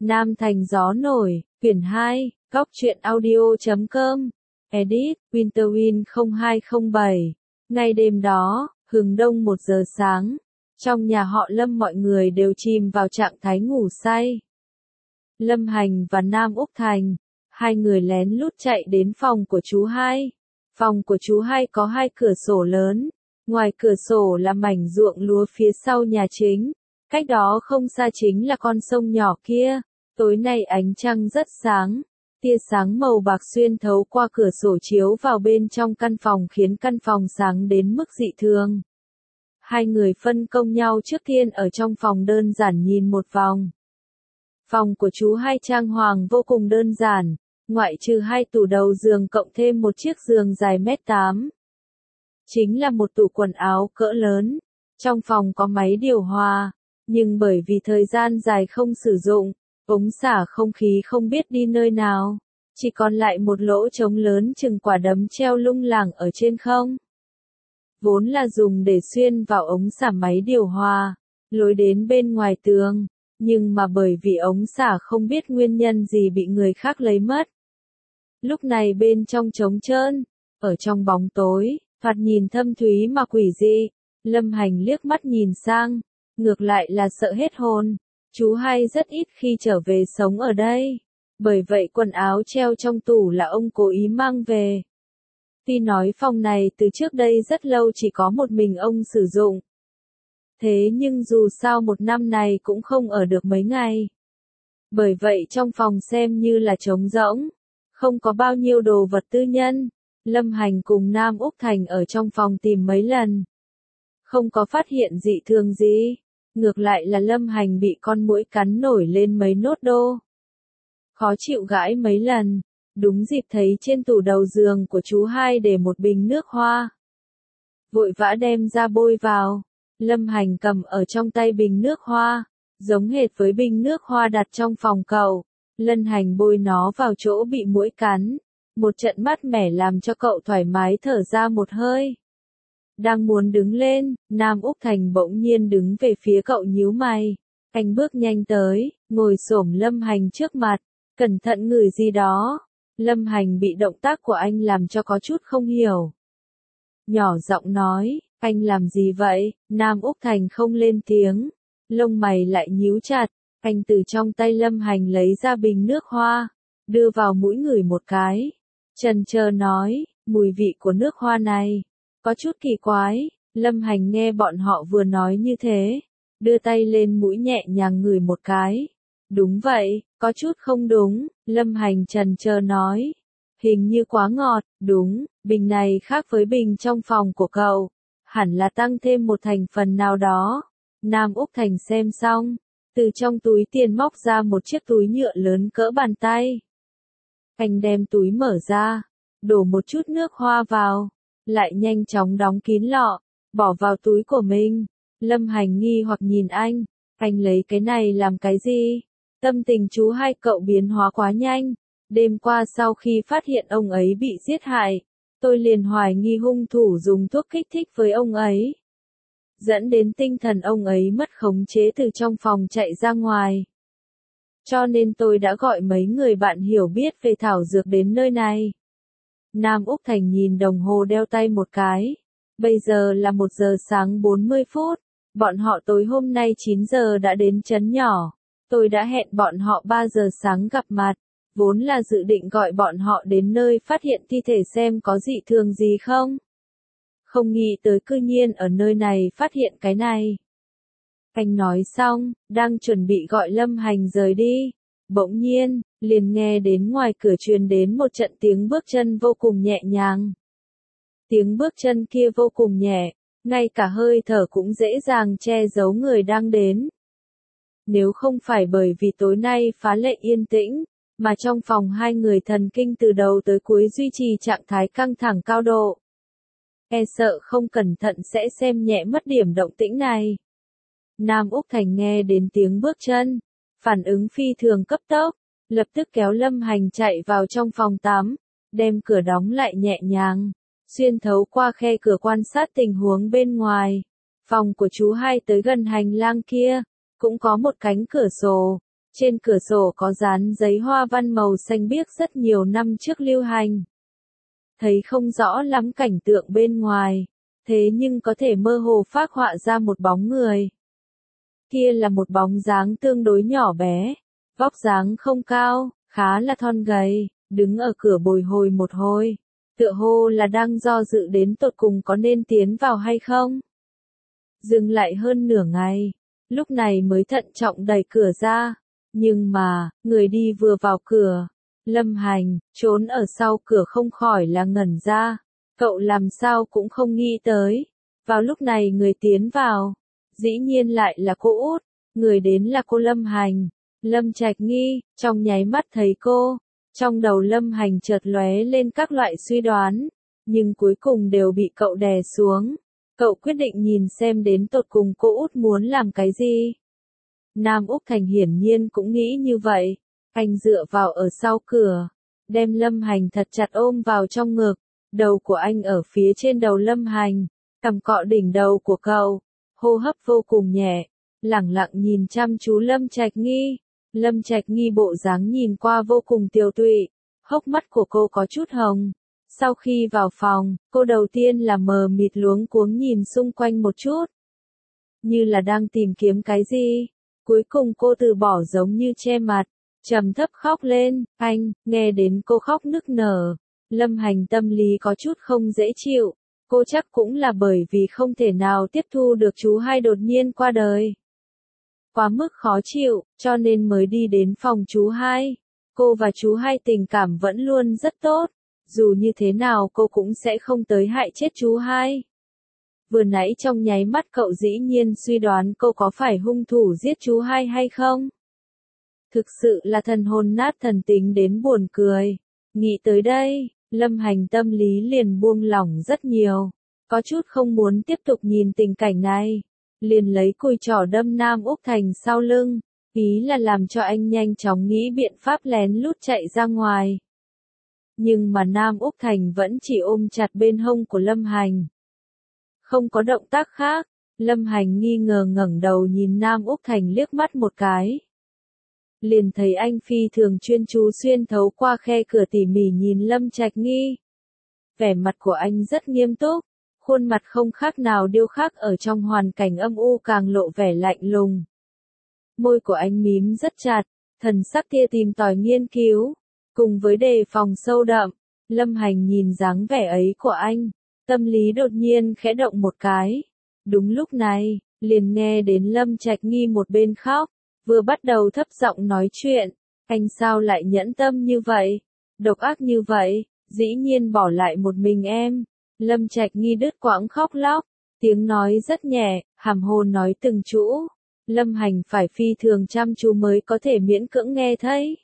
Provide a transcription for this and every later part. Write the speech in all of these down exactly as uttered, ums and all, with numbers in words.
Nam Thành Gió Nổi, quyển hai, góc truyện audio chấm com, edit, Winterwind không hai không bảy. Ngay đêm đó, hừng đông một giờ sáng, trong nhà họ Lâm mọi người đều chìm vào trạng thái ngủ say. Lâm Hành và Nam Úc Thành, hai người lén lút chạy đến phòng của chú hai. Phòng của chú hai có hai cửa sổ lớn, ngoài cửa sổ là mảnh ruộng lúa phía sau nhà chính, cách đó không xa chính là con sông nhỏ kia. Tối nay ánh trăng rất sáng, tia sáng màu bạc xuyên thấu qua cửa sổ chiếu vào bên trong căn phòng khiến căn phòng sáng đến mức dị thường. Hai người phân công nhau trước tiên ở trong phòng đơn giản nhìn một vòng. Phòng của chú hai trang hoàng vô cùng đơn giản, ngoại trừ hai tủ đầu giường cộng thêm một chiếc giường dài mét tám. Chính là một tủ quần áo cỡ lớn. Trong phòng có máy điều hòa, nhưng bởi vì thời gian dài không sử dụng, ống xả không khí không biết đi nơi nào, chỉ còn lại một lỗ trống lớn chừng quả đấm treo lung lẳng ở trên không. Vốn là dùng để xuyên vào ống xả máy điều hòa, lối đến bên ngoài tường, nhưng mà bởi vì ống xả không biết nguyên nhân gì bị người khác lấy mất. Lúc này bên trong trống trơn, ở trong bóng tối, thoạt nhìn thâm thúy mà quỷ dị, Lâm Hành liếc mắt nhìn sang, ngược lại là sợ hết hồn. Chú hai rất ít khi trở về sống ở đây, bởi vậy quần áo treo trong tủ là ông cố ý mang về. Tuy nói phòng này từ trước đây rất lâu chỉ có một mình ông sử dụng. Thế nhưng dù sao một năm này cũng không ở được mấy ngày. Bởi vậy trong phòng xem như là trống rỗng, không có bao nhiêu đồ vật tư nhân. Lâm Hành cùng Nam Úc Thành ở trong phòng tìm mấy lần, không có phát hiện dị thường gì. Ngược lại là Lâm Hành bị con muỗi cắn nổi lên mấy nốt đô. Khó chịu gãi mấy lần, đúng dịp thấy trên tủ đầu giường của chú hai để một bình nước hoa. Vội vã đem ra bôi vào, Lâm Hành cầm ở trong tay bình nước hoa, giống hệt với bình nước hoa đặt trong phòng cậu. Lâm Hành bôi nó vào chỗ bị muỗi cắn, một trận mát mẻ làm cho cậu thoải mái thở ra một hơi. Đang muốn đứng lên, Nam Úc Thành bỗng nhiên đứng về phía cậu nhíu mày. Anh bước nhanh tới, ngồi xổm Lâm Hành trước mặt, cẩn thận ngửi gì đó. Lâm Hành bị động tác của anh làm cho có chút không hiểu. Nhỏ giọng nói, anh làm gì vậy? Nam Úc Thành không lên tiếng, lông mày lại nhíu chặt. Anh từ trong tay Lâm Hành lấy ra bình nước hoa, đưa vào mũi ngửi một cái. Chần chờ nói, mùi vị của nước hoa này có chút kỳ quái. Lâm Hành nghe bọn họ vừa nói như thế, đưa tay lên mũi nhẹ nhàng ngửi một cái. Đúng vậy, có chút không đúng. Lâm Hành chần chờ nói, hình như quá ngọt. Đúng, bình này khác với bình trong phòng của cậu, hẳn là tăng thêm một thành phần nào đó. Nam Úc Thành xem xong, từ trong túi tiền móc ra một chiếc túi nhựa lớn cỡ bàn tay. Anh đem túi mở ra, đổ một chút nước hoa vào, lại nhanh chóng đóng kín lọ, bỏ vào túi của mình. Lâm Hành nghi hoặc nhìn anh, anh lấy cái này làm cái gì? Tâm tình chú hai cậu biến hóa quá nhanh. Đêm qua sau khi phát hiện ông ấy bị giết hại, tôi liền hoài nghi hung thủ dùng thuốc kích thích với ông ấy, dẫn đến tinh thần ông ấy mất khống chế từ trong phòng chạy ra ngoài. Cho nên tôi đã gọi mấy người bạn hiểu biết về thảo dược đến nơi này. Nam Úc Thành nhìn đồng hồ đeo tay một cái. Bây giờ là một giờ sáng bốn mươi phút. Bọn họ tối hôm nay chín giờ đã đến trấn nhỏ. Tôi đã hẹn bọn họ ba giờ sáng gặp mặt. Vốn là dự định gọi bọn họ đến nơi phát hiện thi thể xem có dị thường gì không. Không nghĩ tới cư nhiên ở nơi này phát hiện cái này. Anh nói xong, đang chuẩn bị gọi Lâm Hành rời đi. Bỗng nhiên, liền nghe đến ngoài cửa truyền đến một trận tiếng bước chân vô cùng nhẹ nhàng. Tiếng bước chân kia vô cùng nhẹ, ngay cả hơi thở cũng dễ dàng che giấu người đang đến. Nếu không phải bởi vì tối nay phá lệ yên tĩnh, mà trong phòng hai người thần kinh từ đầu tới cuối duy trì trạng thái căng thẳng cao độ, e sợ không cẩn thận sẽ xem nhẹ mất điểm động tĩnh này. Nam Úc Thành nghe đến tiếng bước chân, phản ứng phi thường cấp tốc, lập tức kéo Lâm Hành chạy vào trong phòng tắm, đem cửa đóng lại nhẹ nhàng, xuyên thấu qua khe cửa quan sát tình huống bên ngoài. Phòng của chú hai tới gần hành lang kia, cũng có một cánh cửa sổ, Trên cửa sổ có dán giấy hoa văn màu xanh biếc rất nhiều năm trước lưu hành. Thấy không rõ lắm cảnh tượng bên ngoài, thế nhưng có thể mơ hồ phác họa ra một bóng người. Kia là một bóng dáng tương đối nhỏ bé, vóc dáng không cao, khá là thon gầy, đứng ở cửa bồi hồi một hồi, tựa hồ là đang do dự đến tột cùng có nên tiến vào hay không. Dừng lại hơn nửa ngày, lúc này mới thận trọng đẩy cửa ra, nhưng mà, người đi vừa vào cửa, Lâm Hành, trốn ở sau cửa không khỏi là ngẩn ra, cậu làm sao cũng không nghĩ tới, vào lúc này người tiến vào, dĩ nhiên lại là cô út, người đến là cô Lâm Hành, Lâm Trạch Nghi, trong nháy mắt thấy cô, trong đầu Lâm Hành chợt lóe lên các loại suy đoán, nhưng cuối cùng đều bị cậu đè xuống, cậu quyết định nhìn xem đến tột cùng cô út muốn làm cái gì. Nam Úc Thành hiển nhiên cũng nghĩ như vậy, anh dựa vào ở sau cửa, đem Lâm Hành thật chặt ôm vào trong ngực, đầu của anh ở phía trên đầu Lâm Hành, cằm cọ đỉnh đầu của cậu, hô hấp vô cùng nhẹ, lẳng lặng nhìn chăm chú Lâm Trạch Nghi. Lâm Trạch Nghi bộ dáng nhìn qua vô cùng tiều tụy, hốc mắt của cô có chút hồng. Sau khi vào phòng, cô đầu tiên là mờ mịt luống cuống nhìn xung quanh một chút, như là đang tìm kiếm cái gì. Cuối cùng cô từ bỏ giống như che mặt, trầm thấp khóc lên, anh, nghe đến cô khóc nức nở. Lâm Hành tâm lý có chút không dễ chịu, cô chắc cũng là bởi vì không thể nào tiếp thu được chú hai đột nhiên qua đời. Quá mức khó chịu, cho nên mới đi đến phòng chú hai. Cô và chú hai tình cảm vẫn luôn rất tốt, dù như thế nào cô cũng sẽ không tới hại chết chú hai. Vừa nãy trong nháy mắt cậu dĩ nhiên suy đoán cô có phải hung thủ giết chú hai hay không? Thực sự là thần hồn nát thần tính đến buồn cười. Nghĩ tới đây, Lâm Hành tâm lý liền buông lỏng rất nhiều, có chút không muốn tiếp tục nhìn tình cảnh này. Liền lấy cùi trỏ đâm Nam Úc Thành sau lưng, ý là làm cho anh nhanh chóng nghĩ biện pháp lén lút chạy ra ngoài. Nhưng mà Nam Úc Thành vẫn chỉ ôm chặt bên hông của Lâm Hành. Không có động tác khác, Lâm Hành nghi ngờ ngẩng đầu nhìn Nam Úc Thành liếc mắt một cái. Liền thấy anh phi thường chuyên chú xuyên thấu qua khe cửa tỉ mỉ nhìn Lâm Trạch Nghi. Vẻ mặt của anh rất nghiêm túc, khuôn mặt không khác nào điêu khắc ở trong hoàn cảnh âm u càng lộ vẻ lạnh lùng. Môi của anh mím rất chặt, thần sắc tia tìm tòi nghiên cứu, cùng với đề phòng sâu đậm. Lâm Hành nhìn dáng vẻ ấy của anh, tâm lý đột nhiên khẽ động một cái. Đúng lúc này, liền nghe đến Lâm Trạch Nghi một bên khóc, vừa bắt đầu thấp giọng nói chuyện, anh sao lại nhẫn tâm như vậy, độc ác như vậy, dĩ nhiên bỏ lại một mình em. Lâm Trạch Nghi đứt quãng khóc lóc, tiếng nói rất nhẹ, hàm hồ nói từng chữ. Lâm Hành phải phi thường chăm chú mới có thể miễn cưỡng nghe thấy.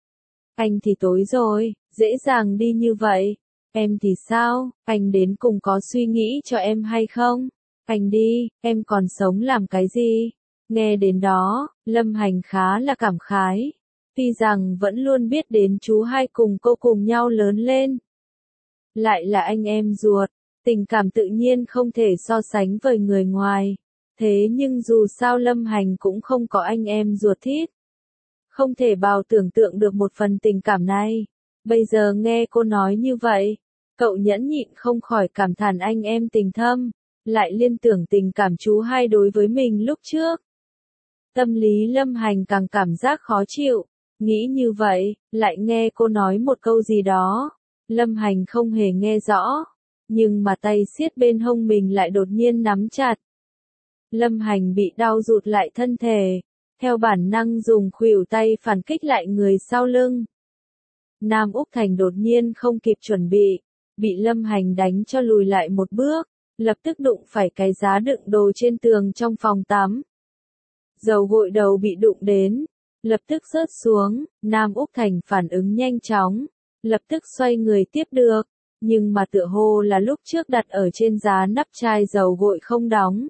Anh thì tối rồi, dễ dàng đi như vậy. Em thì sao, anh đến cùng có suy nghĩ cho em hay không? Anh đi, em còn sống làm cái gì? Nghe đến đó, Lâm Hành khá là cảm khái. Tuy rằng vẫn luôn biết đến chú hai cùng cô cùng nhau lớn lên. Lại là anh em ruột, tình cảm tự nhiên không thể so sánh với người ngoài. Thế nhưng dù sao Lâm Hành cũng không có anh em ruột thít. Không thể bào tưởng tượng được một phần tình cảm này. Bây giờ nghe cô nói như vậy, cậu nhẫn nhịn không khỏi cảm thán anh em tình thâm, lại liên tưởng tình cảm chú hai đối với mình lúc trước. Tâm lý Lâm Hành càng cảm giác khó chịu, nghĩ như vậy, lại nghe cô nói một câu gì đó. Lâm Hành không hề nghe rõ, nhưng mà tay siết bên hông mình lại đột nhiên nắm chặt. Lâm Hành bị đau rụt lại thân thể, theo bản năng dùng khuỷu tay phản kích lại người sau lưng. Nam Úc Thành đột nhiên không kịp chuẩn bị, bị Lâm Hành đánh cho lùi lại một bước, lập tức đụng phải cái giá đựng đồ trên tường trong phòng tắm. Dầu gội đầu bị đụng đến, lập tức rớt xuống, Nam Úc Thành phản ứng nhanh chóng, lập tức xoay người tiếp được, nhưng mà tựa hồ là lúc trước đặt ở trên giá nắp chai dầu gội không đóng.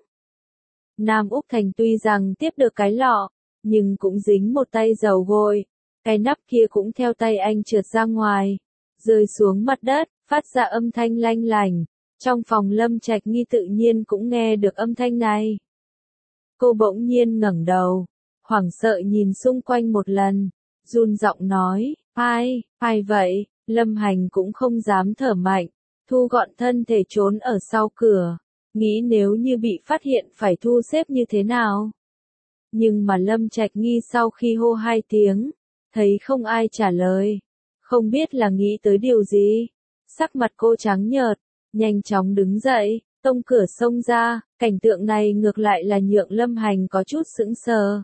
Nam Úc Thành tuy rằng tiếp được cái lọ, nhưng cũng dính một tay dầu gội, cái nắp kia cũng theo tay anh trượt ra ngoài, rơi xuống mặt đất, phát ra âm thanh lanh lành. Trong phòng Lâm Trạch Nghi tự nhiên cũng nghe được âm thanh này. Cô bỗng nhiên ngẩng đầu, hoảng sợ nhìn xung quanh một lần, run giọng nói, ai, ai vậy, Lâm Hành cũng không dám thở mạnh, thu gọn thân thể trốn ở sau cửa, nghĩ nếu như bị phát hiện phải thu xếp như thế nào. Nhưng mà Lâm Trạch Nghi sau khi hô hai tiếng, thấy không ai trả lời, không biết là nghĩ tới điều gì, sắc mặt cô trắng nhợt, nhanh chóng đứng dậy, tông cửa xông ra, cảnh tượng này ngược lại là nhượng Lâm Hành có chút sững sờ.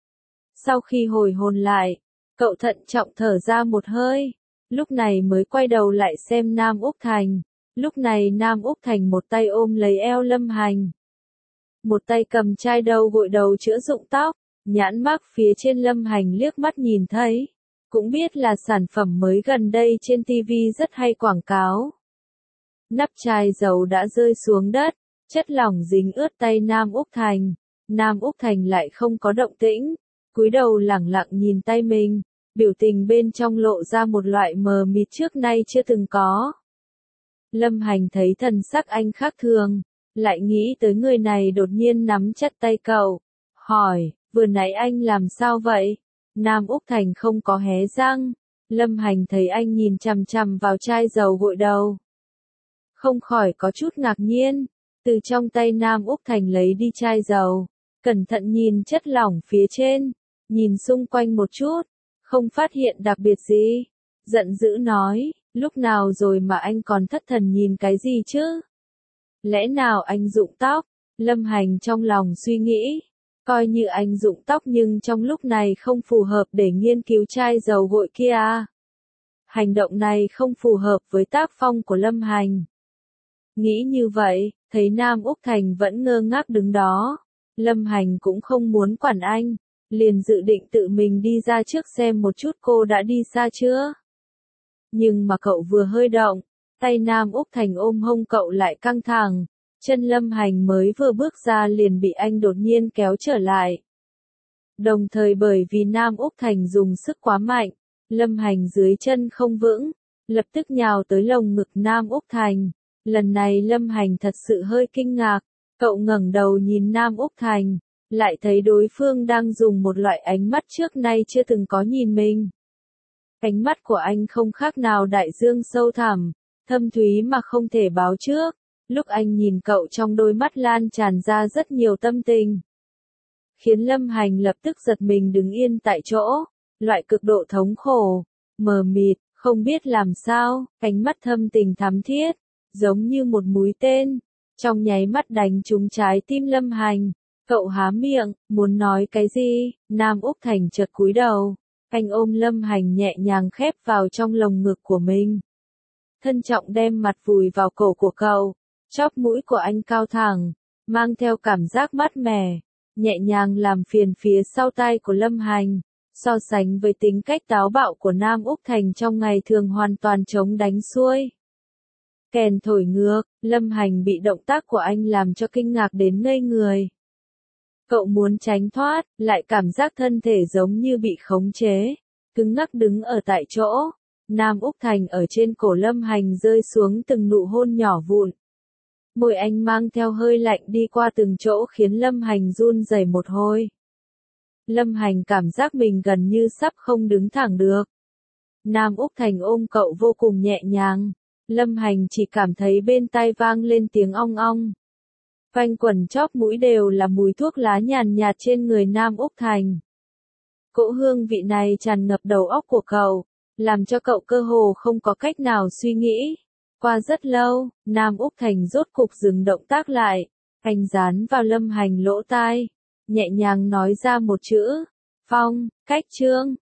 Sau khi hồi hồn lại, cậu thận trọng thở ra một hơi, lúc này mới quay đầu lại xem Nam Úc Thành, lúc này Nam Úc Thành một tay ôm lấy eo Lâm Hành, một tay cầm chai đầu gội đầu chữa rụng tóc, nhãn mác phía trên Lâm Hành liếc mắt nhìn thấy, cũng biết là sản phẩm mới gần đây trên ti vi rất hay quảng cáo. Nắp chai dầu đã rơi xuống đất, chất lỏng dính ướt tay Nam Úc Thành, Nam Úc Thành lại không có động tĩnh, cúi đầu lẳng lặng nhìn tay mình, biểu tình bên trong lộ ra một loại mờ mịt trước nay chưa từng có. Lâm Hành thấy thần sắc anh khác thường, lại nghĩ tới người này đột nhiên nắm chặt tay cậu, hỏi, vừa nãy anh làm sao vậy? Nam Úc Thành không có hé răng, Lâm Hành thấy anh nhìn chằm chằm vào chai dầu gội đầu, không khỏi có chút ngạc nhiên, từ trong tay Nam Úc Thành lấy đi chai dầu, cẩn thận nhìn chất lỏng phía trên, nhìn xung quanh một chút, không phát hiện đặc biệt gì, giận dữ nói, lúc nào rồi mà anh còn thất thần nhìn cái gì chứ? Lẽ nào anh rụng tóc? Lâm Hành trong lòng suy nghĩ, coi như anh rụng tóc nhưng trong lúc này không phù hợp để nghiên cứu chai dầu gội kia à? Hành động này không phù hợp với tác phong của Lâm Hành. Nghĩ như vậy, thấy Nam Úc Thành vẫn ngơ ngác đứng đó, Lâm Hành cũng không muốn quản anh, liền dự định tự mình đi ra trước xem một chút cô đã đi xa chưa. Nhưng mà cậu vừa hơi động, tay Nam Úc Thành ôm hông cậu lại căng thẳng, chân Lâm Hành mới vừa bước ra liền bị anh đột nhiên kéo trở lại. Đồng thời bởi vì Nam Úc Thành dùng sức quá mạnh, Lâm Hành dưới chân không vững, lập tức nhào tới lồng ngực Nam Úc Thành. Lần này Lâm Hành thật sự hơi kinh ngạc, cậu ngẩng đầu nhìn Nam Úc Thành, lại thấy đối phương đang dùng một loại ánh mắt trước nay chưa từng có nhìn mình. Ánh mắt của anh không khác nào đại dương sâu thẳm, thâm thúy mà không thể báo trước, lúc anh nhìn cậu trong đôi mắt lan tràn ra rất nhiều tâm tình. Khiến Lâm Hành lập tức giật mình đứng yên tại chỗ, loại cực độ thống khổ, mờ mịt, không biết làm sao, ánh mắt thâm tình thắm thiết, giống như một mũi tên, trong nháy mắt đánh trúng trái tim Lâm Hành. Cậu há miệng, muốn nói cái gì, Nam Úc Thành chợt cúi đầu, anh ôm Lâm Hành nhẹ nhàng khép vào trong lồng ngực của mình. Thân trọng đem mặt vùi vào cổ của cậu, chóp mũi của anh cao thẳng, mang theo cảm giác mát mẻ, nhẹ nhàng làm phiền phía sau tai của Lâm Hành, so sánh với tính cách táo bạo của Nam Úc Thành trong ngày thường hoàn toàn chống đánh xuôi. Kèn thổi ngược, Lâm Hành bị động tác của anh làm cho kinh ngạc đến ngây người. Cậu muốn tránh thoát, lại cảm giác thân thể giống như bị khống chế, cứng ngắc đứng ở tại chỗ. Nam Úc Thành ở trên cổ Lâm Hành rơi xuống từng nụ hôn nhỏ vụn. Môi anh mang theo hơi lạnh đi qua từng chỗ khiến Lâm Hành run rẩy một hồi. Lâm Hành cảm giác mình gần như sắp không đứng thẳng được. Nam Úc Thành ôm cậu vô cùng nhẹ nhàng. Lâm Hành chỉ cảm thấy bên tai vang lên tiếng ong ong. Quanh quẩn chóp mũi đều là mùi thuốc lá nhàn nhạt trên người Nam Úc Thành. Cỗ hương vị này tràn ngập đầu óc của cậu, làm cho cậu cơ hồ không có cách nào suy nghĩ. Qua rất lâu, Nam Úc Thành rốt cục dừng động tác lại, anh dán vào Lâm Hành lỗ tai, nhẹ nhàng nói ra một chữ, Phong, cách Trương.